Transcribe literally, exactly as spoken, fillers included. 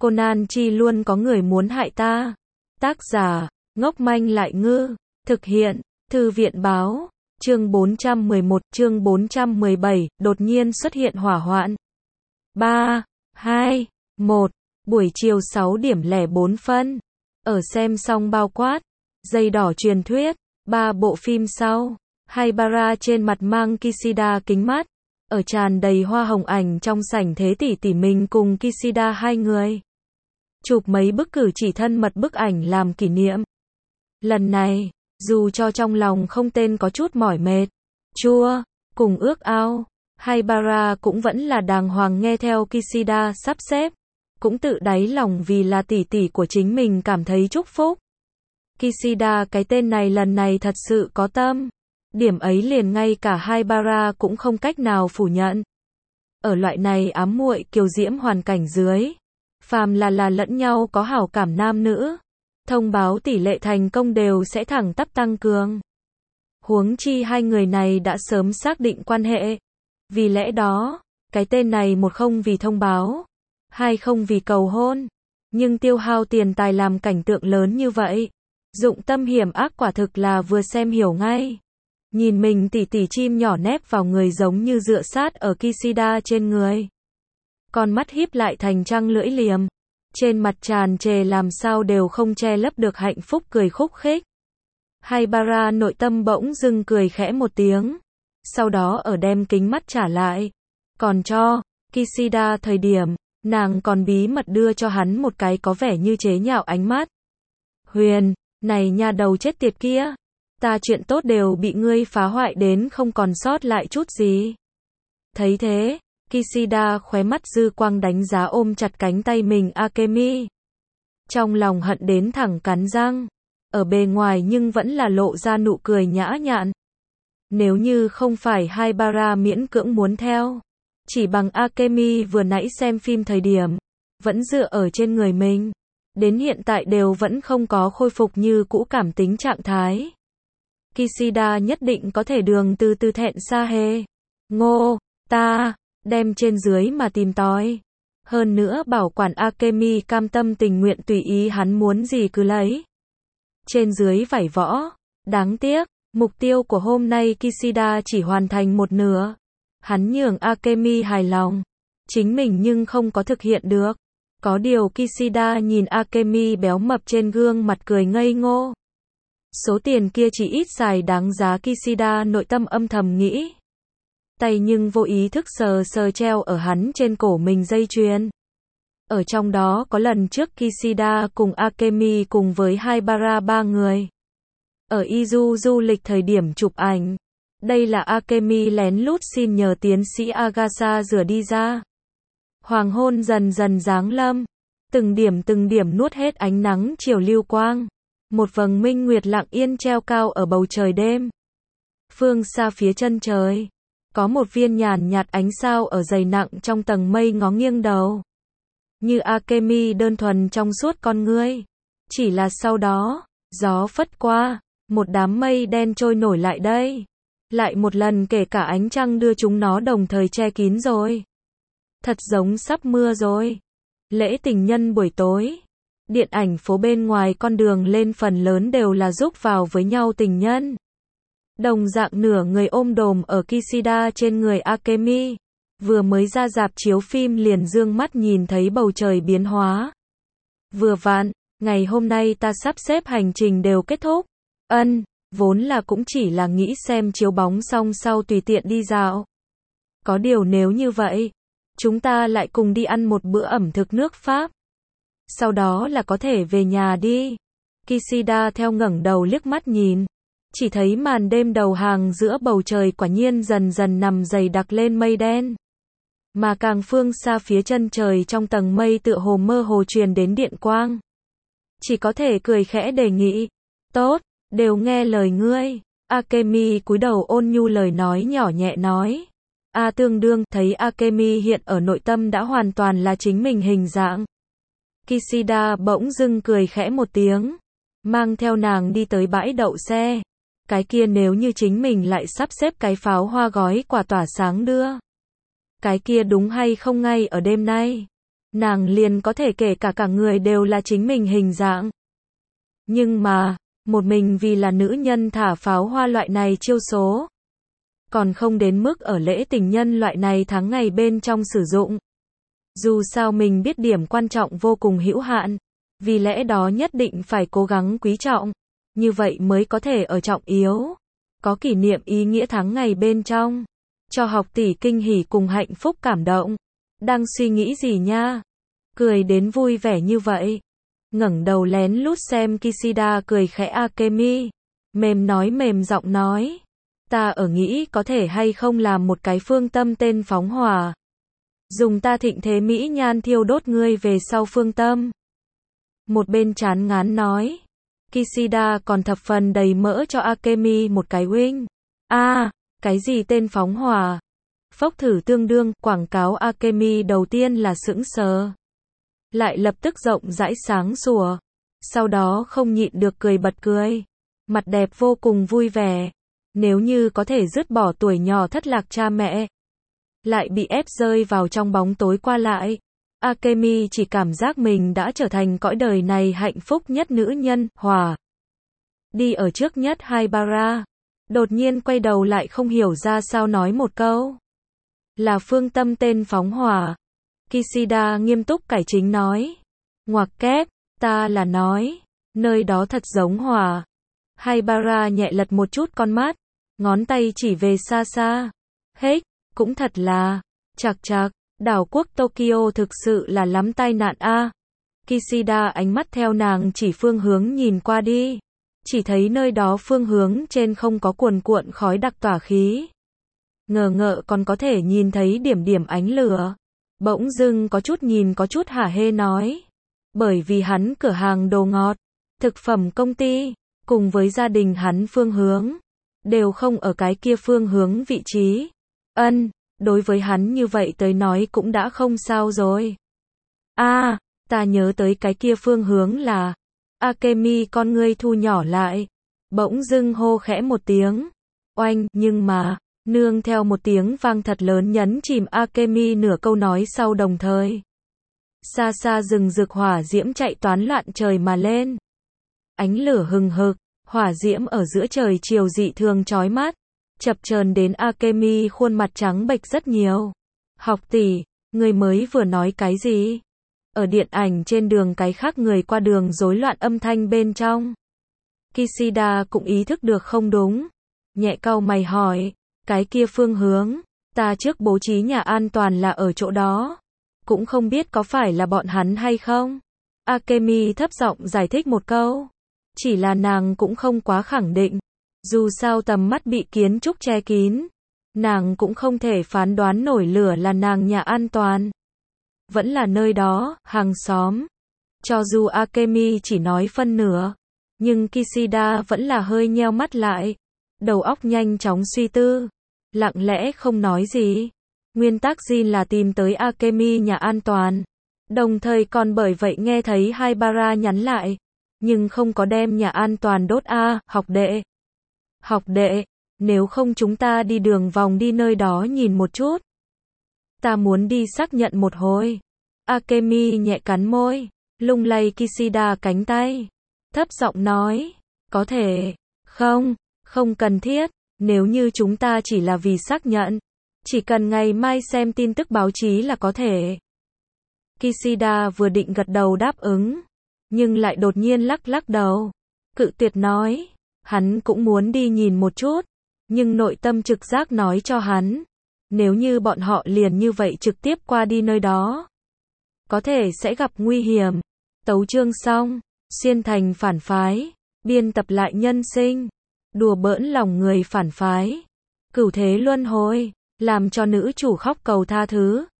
Conan chi luôn có người muốn hại ta. Tác giả, ngốc manh lại ngư. Thực hiện, Thư viện báo. Chương bốn trăm mười một, chương bốn trăm mười bảy, đột nhiên xuất hiện hỏa hoạn. ba, hai, một, buổi chiều sáu điểm lẻ bốn phân. Ở xem xong bao quát, dây đỏ truyền thuyết, ba bộ phim sau. Haibara trên mặt mang Kishida kính mắt. Ở tràn đầy hoa hồng ảnh trong sảnh thế tỷ tỷ mình cùng Kishida hai người. Chụp mấy bức cử chỉ thân mật bức ảnh làm kỷ niệm. Lần này, dù cho trong lòng không tên có chút mỏi mệt, chua, cùng ước ao, Haibara cũng vẫn là đàng hoàng nghe theo Kishida sắp xếp. Cũng tự đáy lòng vì là tỷ tỷ của chính mình cảm thấy chúc phúc. Kishida cái tên này lần này thật sự có tâm. Điểm ấy liền ngay cả Haibara cũng không cách nào phủ nhận. Ở loại này ám muội kiều diễm hoàn cảnh dưới, phàm là là lẫn nhau có hảo cảm nam nữ, thông báo tỷ lệ thành công đều sẽ thẳng tắp tăng cường. Huống chi hai người này đã sớm xác định quan hệ. Vì lẽ đó, cái tên này một không vì thông báo, hai không vì cầu hôn, nhưng tiêu hao tiền tài làm cảnh tượng lớn như vậy, dụng tâm hiểm ác quả thực là vừa xem hiểu ngay. Nhìn mình tỉ tỉ chim nhỏ nép vào người giống như dựa sát ở Kishida trên người. Con mắt híp lại thành trăng lưỡi liềm. Trên mặt tràn trề làm sao đều không che lấp được hạnh phúc cười khúc khích. Haibara nội tâm bỗng dưng cười khẽ một tiếng. Sau đó ở đem kính mắt trả lại. Còn cho Kishida thời điểm, nàng còn bí mật đưa cho hắn một cái có vẻ như chế nhạo ánh mắt. Huyền, này nha đầu chết tiệt kia. Ta chuyện tốt đều bị ngươi phá hoại đến không còn sót lại chút gì. Thấy thế, Kishida khóe mắt dư quang đánh giá ôm chặt cánh tay mình Akemi. Trong lòng hận đến thẳng cắn răng. Ở bề ngoài nhưng vẫn là lộ ra nụ cười nhã nhặn. Nếu như không phải Haibara miễn cưỡng muốn theo, chỉ bằng Akemi vừa nãy xem phim thời điểm, vẫn dựa ở trên người mình, đến hiện tại đều vẫn không có khôi phục như cũ cảm tính trạng thái. Kishida nhất định có thể đường từ từ thẹn xa hê. Ngô, ta, đem trên dưới mà tìm tòi. Hơn nữa bảo quản Akemi cam tâm tình nguyện tùy ý hắn muốn gì cứ lấy. Trên dưới vảy võ. Đáng tiếc, mục tiêu của hôm nay Kishida chỉ hoàn thành một nửa. Hắn nhường Akemi hài lòng. Chính mình nhưng không có thực hiện được. Có điều Kishida nhìn Akemi béo mập trên gương mặt cười ngây ngô. Số tiền kia chỉ ít xài đáng giá Kishida nội tâm âm thầm nghĩ. Tay nhưng vô ý thức sờ sờ treo ở hắn trên cổ mình dây chuyền. Ở trong đó có lần trước Kishida cùng Akemi cùng với Haibara ba người. Ở Izu du lịch thời điểm chụp ảnh. Đây là Akemi lén lút xin nhờ tiến sĩ Agasa rửa đi ra. Hoàng hôn dần dần giáng lâm. Từng điểm từng điểm nuốt hết ánh nắng chiều lưu quang. Một vầng minh nguyệt lặng yên treo cao ở bầu trời đêm. Phương xa phía chân trời, có một viên nhàn nhạt ánh sao ở dày nặng trong tầng mây ngó nghiêng đầu. Như Akemi đơn thuần trong suốt con ngươi. Chỉ là sau đó, gió phất qua, một đám mây đen trôi nổi lại đây. Lại một lần kể cả ánh trăng đưa chúng nó đồng thời che kín rồi. Thật giống sắp mưa rồi. Lễ tình nhân buổi tối. Điện ảnh phố bên ngoài con đường lên phần lớn đều là giúp vào với nhau tình nhân. Đồng dạng nửa người ôm đồm ở Kishida trên người Akemi. Vừa mới ra rạp chiếu phim liền dương mắt nhìn thấy bầu trời biến hóa. Vừa vặn, ngày hôm nay ta sắp xếp hành trình đều kết thúc. Ân, vốn là cũng chỉ là nghĩ xem chiếu bóng xong sau tùy tiện đi dạo. Có điều nếu như vậy, chúng ta lại cùng đi ăn một bữa ẩm thực nước Pháp. Sau đó là có thể về nhà đi. Kishida theo ngẩng đầu liếc mắt nhìn. Chỉ thấy màn đêm đầu hàng giữa bầu trời quả nhiên dần dần nằm dày đặc lên mây đen. Mà càng phương xa phía chân trời trong tầng mây tựa hồ mơ hồ truyền đến điện quang. Chỉ có thể cười khẽ đề nghị. Tốt, đều nghe lời ngươi. Akemi cúi đầu ôn nhu lời nói nhỏ nhẹ nói. A tương đương thấy Akemi hiện ở nội tâm đã hoàn toàn là chính mình hình dạng. Kishida bỗng dưng cười khẽ một tiếng, mang theo nàng đi tới bãi đậu xe. Cái kia nếu như chính mình lại sắp xếp cái pháo hoa gói quả tỏa sáng đưa. Cái kia đúng hay không ngay ở đêm nay. nàng liền có thể kể cả cả người đều là chính mình hình dạng. Nhưng mà, một mình vì là nữ nhân thả pháo hoa loại này chiêu số. Còn không đến mức ở lễ tình nhân loại này tháng ngày bên trong sử dụng. Dù sao mình biết điểm quan trọng vô cùng hữu hạn, vì lẽ đó nhất định phải cố gắng quý trọng, như vậy mới có thể ở trọng yếu, có kỷ niệm ý nghĩa tháng ngày bên trong, cho học tỷ kinh hỉ cùng hạnh phúc cảm động. Đang suy nghĩ gì nha? Cười đến vui vẻ như vậy. Ngẩng đầu lén lút xem Kishida cười khẽ Akemi, mềm nói mềm giọng nói, ta ở nghĩ có thể hay không làm một cái phương tâm tên phóng hỏa. Dùng ta thịnh thế mỹ nhan thiêu đốt ngươi về sau phương tâm. Một bên chán ngán nói. Kishida còn thập phần đầy mỡ cho Akemi một cái wink. A, à, cái gì tên phóng hỏa? Phốc thử tương đương, quảng cáo Akemi đầu tiên là sững sờ. Lại lập tức rộng rãi sáng sủa. Sau đó không nhịn được cười bật cười. Mặt đẹp vô cùng vui vẻ. Nếu như có thể dứt bỏ tuổi nhỏ thất lạc cha mẹ. Lại bị ép rơi vào trong bóng tối qua lại. Akemi chỉ cảm giác mình đã trở thành cõi đời này hạnh phúc nhất nữ nhân, hòa. Đi ở trước nhất Haibara. Đột nhiên quay đầu lại không hiểu ra sao nói một câu. Là phương tâm tên phóng hỏa. Kishida nghiêm túc cải chính nói. Ngoặc kép, ta là nói. Nơi đó thật giống hỏa. Haibara nhẹ lật một chút con mắt. Ngón tay chỉ về xa xa. Hết, cũng thật là. Chạc chạc. Đảo quốc Tokyo thực sự là lắm tai nạn a. À. Kishida ánh mắt theo nàng chỉ phương hướng nhìn qua đi. Chỉ thấy nơi đó phương hướng trên không có cuồn cuộn khói đặc tỏa khí. Ngờ ngợ còn có thể nhìn thấy điểm điểm ánh lửa. Bỗng dưng có chút nhìn có chút hả hê nói. Bởi vì hắn cửa hàng đồ ngọt, thực phẩm công ty, cùng với gia đình hắn phương hướng, đều không ở cái kia phương hướng vị trí. Ân. Đối với hắn như vậy tới nói cũng đã không sao rồi. A, à, ta nhớ tới cái kia phương hướng là. Akemi con ngươi thu nhỏ lại. Bỗng dưng hô khẽ một tiếng. Oanh, nhưng mà, nương theo một tiếng vang thật lớn nhấn chìm Akemi nửa câu nói sau đồng thời. Xa xa rừng rực hỏa diễm chạy toán loạn trời mà lên. Ánh lửa hừng hực, hỏa diễm ở giữa trời chiều dị thường chói mắt. Chập chờn đến Akemi khuôn mặt trắng bệch rất nhiều. Học tỷ, người mới vừa nói cái gì? Ở điện ảnh trên đường cái khác người qua đường rối loạn âm thanh bên trong. Kishida cũng ý thức được không đúng. Nhẹ cau mày hỏi, cái kia phương hướng, ta trước bố trí nhà an toàn là ở chỗ đó. Cũng không biết có phải là bọn hắn hay không? Akemi thấp giọng giải thích một câu. Chỉ là nàng cũng không quá khẳng định. Dù sao tầm mắt bị kiến trúc che kín, nàng cũng không thể phán đoán nổi lửa là nàng nhà an toàn. Vẫn là nơi đó, hàng xóm. Cho dù Akemi chỉ nói phân nửa, nhưng Kishida vẫn là hơi nheo mắt lại. Đầu óc nhanh chóng suy tư, lặng lẽ không nói gì. Nguyên tắc Jin là tìm tới Akemi nhà an toàn. Đồng thời còn bởi vậy nghe thấy Haibara nhắn lại. Nhưng không có đem nhà an toàn đốt a, à, học đệ. Học đệ, nếu không chúng ta đi đường vòng đi nơi đó nhìn một chút. Ta muốn đi xác nhận một hồi. Akemi nhẹ cắn môi, lung lay Kishida cánh tay. Thấp giọng nói, có thể, không, không cần thiết, nếu như chúng ta chỉ là vì xác nhận. Chỉ cần ngày mai xem tin tức báo chí là có thể. Kishida vừa định gật đầu đáp ứng, nhưng lại đột nhiên lắc lắc đầu. Cự tuyệt nói. Hắn cũng muốn đi nhìn một chút, nhưng nội tâm trực giác nói cho hắn, nếu như bọn họ liền như vậy trực tiếp qua đi nơi đó, có thể sẽ gặp nguy hiểm. Tấu chương xong, xuyên thành phản phái, biên tập lại nhân sinh, đùa bỡn lòng người phản phái, cửu thế luân hồi, làm cho nữ chủ khóc cầu tha thứ.